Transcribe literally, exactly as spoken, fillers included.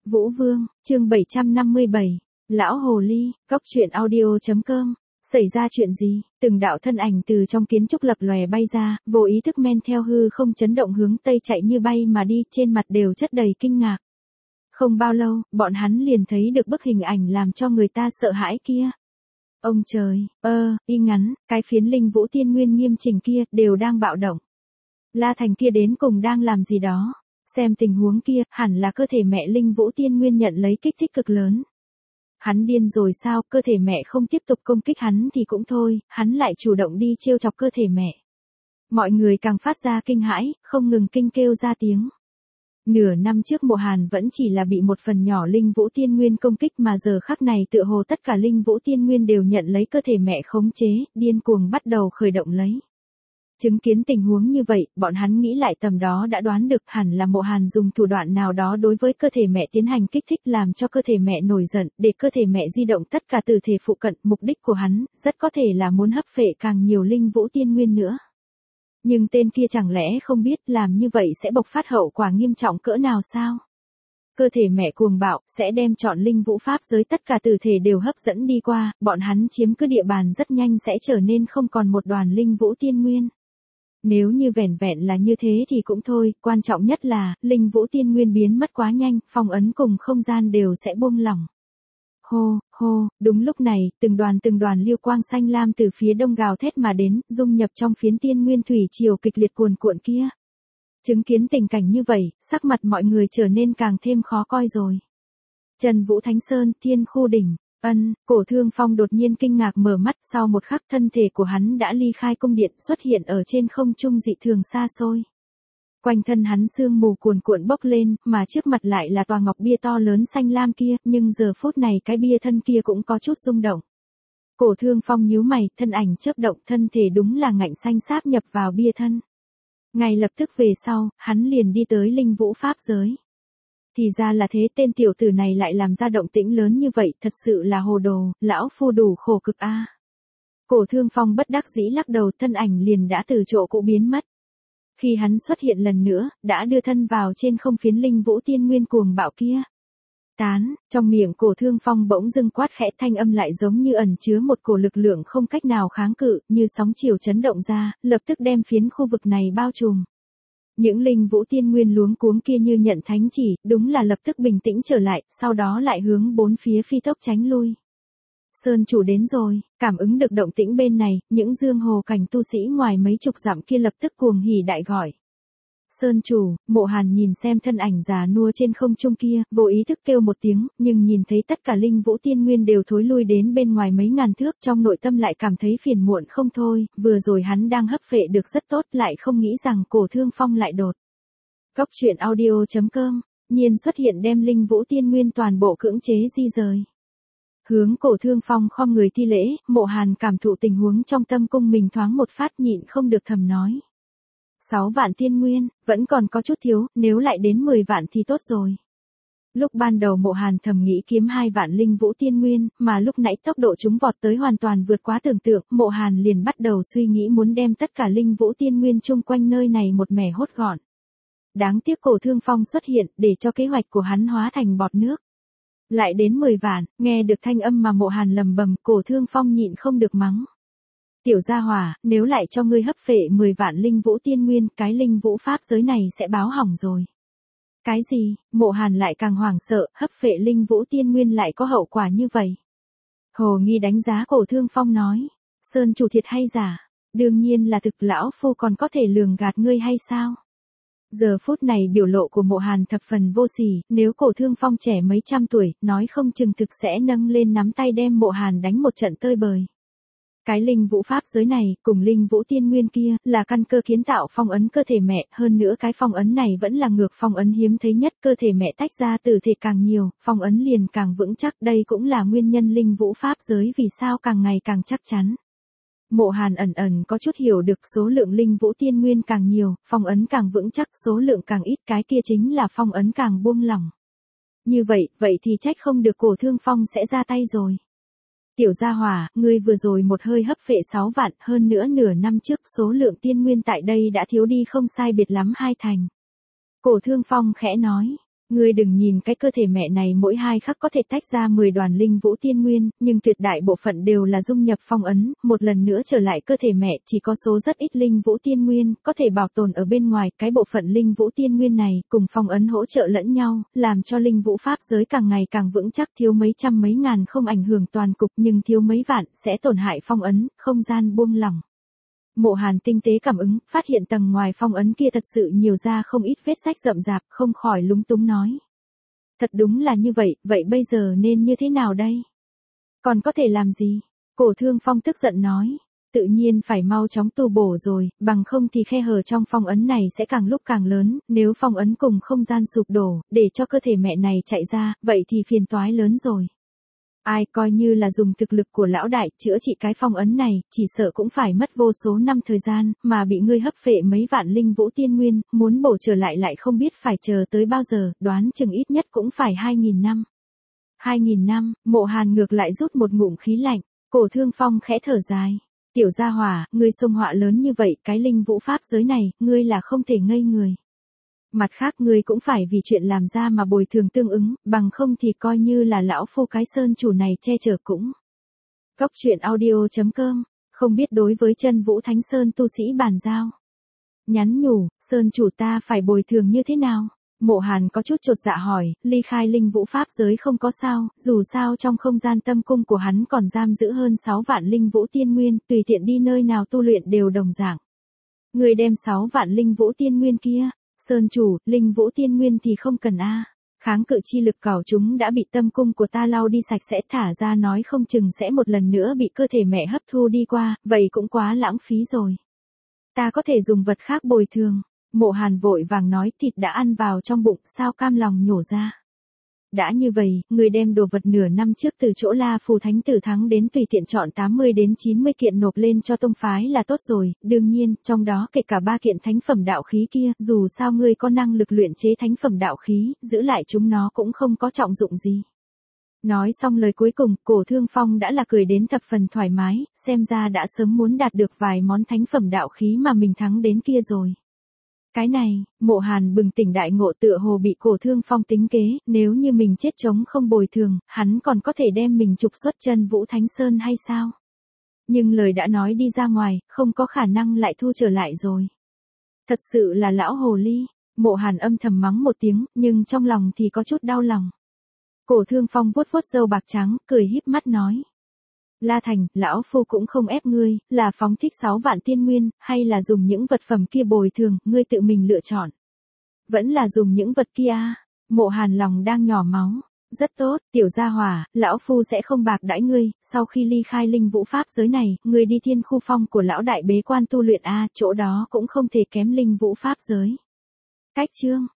Vũ Vương, chương bảy trăm năm mươi bảy, Lão Hồ Ly, Cóc truyện audio.com. Xảy ra chuyện gì? Từng đạo thân ảnh từ trong kiến trúc lập lòe bay ra, vô ý thức men theo hư không chấn động hướng tây chạy như bay mà đi, trên mặt đều chất đầy kinh ngạc. Không bao lâu, bọn hắn liền thấy được bức hình ảnh làm cho người ta sợ hãi kia. Ông trời, ơ, y ngắn, cái phiến linh vũ tiên nguyên nghiêm chỉnh kia, đều đang bạo động. La Thành kia đến cùng đang làm gì đó? Xem tình huống kia, hẳn là cơ thể mẹ linh vũ tiên nguyên nhận lấy kích thích cực lớn. Hắn điên rồi sao, cơ thể mẹ không tiếp tục công kích hắn thì cũng thôi, hắn lại chủ động đi trêu chọc cơ thể mẹ. Mọi người càng phát ra kinh hãi, không ngừng kinh kêu ra tiếng. Nửa năm trước Mộ Hàn vẫn chỉ là bị một phần nhỏ linh vũ tiên nguyên công kích, mà giờ khắc này tựa hồ tất cả linh vũ tiên nguyên đều nhận lấy cơ thể mẹ khống chế, điên cuồng bắt đầu khởi động lấy. Chứng kiến tình huống như vậy, bọn hắn nghĩ lại tầm đó đã đoán được hẳn là Mộ Hàn dùng thủ đoạn nào đó đối với cơ thể mẹ tiến hành kích thích, làm cho cơ thể mẹ nổi giận, để cơ thể mẹ di động tất cả từ thể phụ cận. Mục đích của hắn, rất có thể là muốn hấp phệ càng nhiều linh vũ tiên nguyên nữa. Nhưng tên kia chẳng lẽ không biết làm như vậy sẽ bộc phát hậu quả nghiêm trọng cỡ nào sao? Cơ thể mẹ cuồng bạo, sẽ đem chọn linh vũ pháp giới tất cả từ thể đều hấp dẫn đi qua, bọn hắn chiếm cứ địa bàn rất nhanh sẽ trở nên không còn một đoàn linh vũ tiên nguyên. Nếu như vẻn vẹn là như thế thì cũng thôi, quan trọng nhất là, linh vũ tiên nguyên biến mất quá nhanh, phong ấn cùng không gian đều sẽ buông lỏng. Hô, hô, đúng lúc này, từng đoàn từng đoàn liêu quang xanh lam từ phía đông gào thét mà đến, dung nhập trong phiến tiên nguyên thủy triều kịch liệt cuồn cuộn kia. Chứng kiến tình cảnh như vậy, sắc mặt mọi người trở nên càng thêm khó coi rồi. Trần Vũ Thánh Sơn, Thiên Khu Đỉnh. Ân, Cổ Thương Phong đột nhiên kinh ngạc mở mắt, sau một khắc thân thể của hắn đã ly khai cung điện, xuất hiện ở trên không trung dị thường xa xôi. Quanh thân hắn sương mù cuồn cuộn bốc lên, mà trước mặt lại là tòa ngọc bia to lớn xanh lam kia, nhưng giờ phút này cái bia thân kia cũng có chút rung động. Cổ Thương Phong nhíu mày, thân ảnh chớp động, thân thể đúng là ngạnh xanh sáp nhập vào bia thân. Ngay lập tức về sau, hắn liền đi tới linh vũ pháp giới. Thì ra là thế, tên tiểu tử này lại làm ra động tĩnh lớn như vậy, thật sự là hồ đồ, lão phu đủ khổ cực a. Cổ Thương Phong bất đắc dĩ lắc đầu, thân ảnh liền đã từ chỗ cũ biến mất. Khi hắn xuất hiện lần nữa, đã đưa thân vào trên không phiến linh vũ tiên nguyên cuồng bạo kia. Tán, trong miệng Cổ Thương Phong bỗng dưng quát khẽ, thanh âm lại giống như ẩn chứa một cổ lực lượng không cách nào kháng cự, như sóng chiều chấn động ra, lập tức đem phiến khu vực này bao trùm. Những linh vũ tiên nguyên luống cuống kia như nhận thánh chỉ, đúng là lập tức bình tĩnh trở lại, sau đó lại hướng bốn phía phi tốc tránh lui. Sơn chủ đến rồi, cảm ứng được động tĩnh bên này, những dương hồ cảnh tu sĩ ngoài mấy chục dặm kia lập tức cuồng hỉ đại gọi. Sơn chủ, Mộ Hàn nhìn xem thân ảnh già nua trên không trung kia, vô ý thức kêu một tiếng, nhưng nhìn thấy tất cả linh vũ tiên nguyên đều thối lui đến bên ngoài mấy ngàn thước, trong nội tâm lại cảm thấy phiền muộn không thôi, vừa rồi hắn đang hấp phệ được rất tốt, lại không nghĩ rằng Cổ Thương Phong lại đột. Cóc truyện audio.com, nhiên xuất hiện đem linh vũ tiên nguyên toàn bộ cưỡng chế di rời. Hướng Cổ Thương Phong khom người thi lễ, Mộ Hàn cảm thụ tình huống trong tâm cung mình thoáng một phát, nhịn không được thầm nói. Sáu vạn tiên nguyên, vẫn còn có chút thiếu, nếu lại đến mười vạn thì tốt rồi. Lúc ban đầu Mộ Hàn thầm nghĩ kiếm hai vạn linh vũ tiên nguyên, mà lúc nãy tốc độ chúng vọt tới hoàn toàn vượt quá tưởng tượng, Mộ Hàn liền bắt đầu suy nghĩ muốn đem tất cả linh vũ tiên nguyên chung quanh nơi này một mẻ hốt gọn. Đáng tiếc Cổ Thương Phong xuất hiện, để cho kế hoạch của hắn hóa thành bọt nước. Lại đến mười vạn, nghe được thanh âm mà Mộ Hàn lầm bầm, Cổ Thương Phong nhịn không được mắng. Tiểu gia hỏa, nếu lại cho ngươi hấp phệ mười vạn linh vũ tiên nguyên, cái linh vũ pháp giới này sẽ báo hỏng rồi. Cái gì? Mộ Hàn lại càng hoảng sợ, hấp phệ linh vũ tiên nguyên lại có hậu quả như vậy. Hồ Nghi đánh giá Cổ Thương Phong nói, Sơn chủ thiệt hay giả? Đương nhiên là thực, lão phu còn có thể lường gạt ngươi hay sao? Giờ phút này biểu lộ của Mộ Hàn thập phần vô sỉ, nếu Cổ Thương Phong trẻ mấy trăm tuổi, nói không chừng thực sẽ nâng lên nắm tay đem Mộ Hàn đánh một trận tơi bời. Cái linh vũ pháp giới này, cùng linh vũ tiên nguyên kia, là căn cơ kiến tạo phong ấn cơ thể mẹ, hơn nữa cái phong ấn này vẫn là ngược phong ấn hiếm thấy nhất, cơ thể mẹ tách ra từ thể càng nhiều, phong ấn liền càng vững chắc, đây cũng là nguyên nhân linh vũ pháp giới vì sao càng ngày càng chắc chắn. Mộ Hàn ẩn ẩn có chút hiểu được số lượng linh vũ tiên nguyên càng nhiều, phong ấn càng vững chắc, số lượng càng ít, cái kia chính là phong ấn càng buông lỏng. Như vậy, vậy thì trách không được Cổ Thương Phong sẽ ra tay rồi. Tiểu gia hỏa, ngươi vừa rồi một hơi hấp phệ sáu vạn, hơn nữa nửa năm trước số lượng tiên nguyên tại đây đã thiếu đi không sai biệt lắm hai thành. Cổ Thương Phong khẽ nói, Ngươi đừng nhìn cái cơ thể mẹ này mỗi hai khắc có thể tách ra mười đoàn linh vũ tiên nguyên, nhưng tuyệt đại bộ phận đều là dung nhập phong ấn, một lần nữa trở lại cơ thể mẹ chỉ có số rất ít linh vũ tiên nguyên, có thể bảo tồn ở bên ngoài, cái bộ phận linh vũ tiên nguyên này, cùng phong ấn hỗ trợ lẫn nhau, làm cho linh vũ pháp giới càng ngày càng vững chắc, thiếu mấy trăm mấy ngàn không ảnh hưởng toàn cục nhưng thiếu mấy vạn, sẽ tổn hại phong ấn, không gian buông lỏng. Mộ Hàn tinh tế cảm ứng, phát hiện tầng ngoài phong ấn kia thật sự nhiều ra không ít vết rách rậm rạp, không khỏi lúng túng nói. Thật đúng là như vậy, vậy bây giờ nên như thế nào đây? Còn có thể làm gì? Cổ Thương Phong tức giận nói. Tự nhiên phải mau chóng tu bổ rồi, bằng không thì khe hở trong phong ấn này sẽ càng lúc càng lớn, nếu phong ấn cùng không gian sụp đổ, để cho cơ thể mẹ này chạy ra, vậy thì phiền toái lớn rồi. Ai coi như là dùng thực lực của lão đại, chữa trị cái phong ấn này, chỉ sợ cũng phải mất vô số năm thời gian, mà bị ngươi hấp phệ mấy vạn linh vũ tiên nguyên, muốn bổ trở lại lại không biết phải chờ tới bao giờ, đoán chừng ít nhất cũng phải hai nghìn năm. Hai nghìn năm, Mộ Hàn ngược lại rút một ngụm khí lạnh, Cổ Thương Phong khẽ thở dài. Tiểu gia hỏa, ngươi xông họa lớn như vậy, cái linh vũ pháp giới này, ngươi là không thể ngây người. Mặt khác ngươi cũng phải vì chuyện làm ra mà bồi thường tương ứng, bằng không thì coi như là lão phu cái sơn chủ này che chở cũng. Cốc truyện audio chấm com, không biết đối với chân vũ thánh sơn tu sĩ bàn giao. Nhắn nhủ, sơn chủ ta phải bồi thường như thế nào? Mộ Hàn có chút chột dạ hỏi, ly khai linh vũ pháp giới không có sao, dù sao trong không gian tâm cung của hắn còn giam giữ hơn sáu vạn linh vũ tiên nguyên, tùy tiện đi nơi nào tu luyện đều đồng dạng. Người đem sáu vạn linh vũ tiên nguyên kia, sơn chủ, linh vũ tiên nguyên thì không cần a. Kháng cự chi lực cảo chúng đã bị tâm cung của ta lau đi sạch sẽ, thả ra nói không chừng sẽ một lần nữa bị cơ thể mẹ hấp thu đi qua, vậy cũng quá lãng phí rồi. Ta có thể dùng vật khác bồi thường. Mộ Hàn vội vàng nói, thịt đã ăn vào trong bụng, sao cam lòng nhổ ra. Đã như vậy, người đem đồ vật nửa năm trước từ chỗ La Phù Thánh Tử thắng đến tùy tiện chọn tám mươi đến chín mươi kiện nộp lên cho tông phái là tốt rồi, đương nhiên, trong đó kể cả ba kiện thánh phẩm đạo khí kia, dù sao ngươi có năng lực luyện chế thánh phẩm đạo khí, giữ lại chúng nó cũng không có trọng dụng gì. Nói xong lời cuối cùng, Cổ Thương Phong đã là cười đến thập phần thoải mái, xem ra đã sớm muốn đạt được vài món thánh phẩm đạo khí mà mình thắng đến kia rồi. Cái này, Mộ Hàn bừng tỉnh đại ngộ, tựa hồ bị Cổ Thương Phong tính kế, nếu như mình chết chống không bồi thường, hắn còn có thể đem mình trục xuất chân vũ thánh sơn hay sao? Nhưng lời đã nói đi ra ngoài, không có khả năng lại thu trở lại rồi. Thật sự là lão hồ ly. Mộ Hàn âm thầm mắng một tiếng, nhưng trong lòng thì có chút đau lòng. Cổ Thương Phong vuốt vuốt râu bạc trắng, cười híp mắt nói. La Thành, lão phu cũng không ép ngươi, là phóng thích sáu vạn tiên nguyên, hay là dùng những vật phẩm kia bồi thường, ngươi tự mình lựa chọn. Vẫn là dùng những vật kia. Mộ Hàn lòng đang nhỏ máu. Rất tốt, tiểu gia hỏa, lão phu sẽ không bạc đãi ngươi, sau khi ly khai linh vũ pháp giới này, ngươi đi thiên khu phong của lão đại bế quan tu luyện a, chỗ đó cũng không thể kém linh vũ pháp giới. Cách chương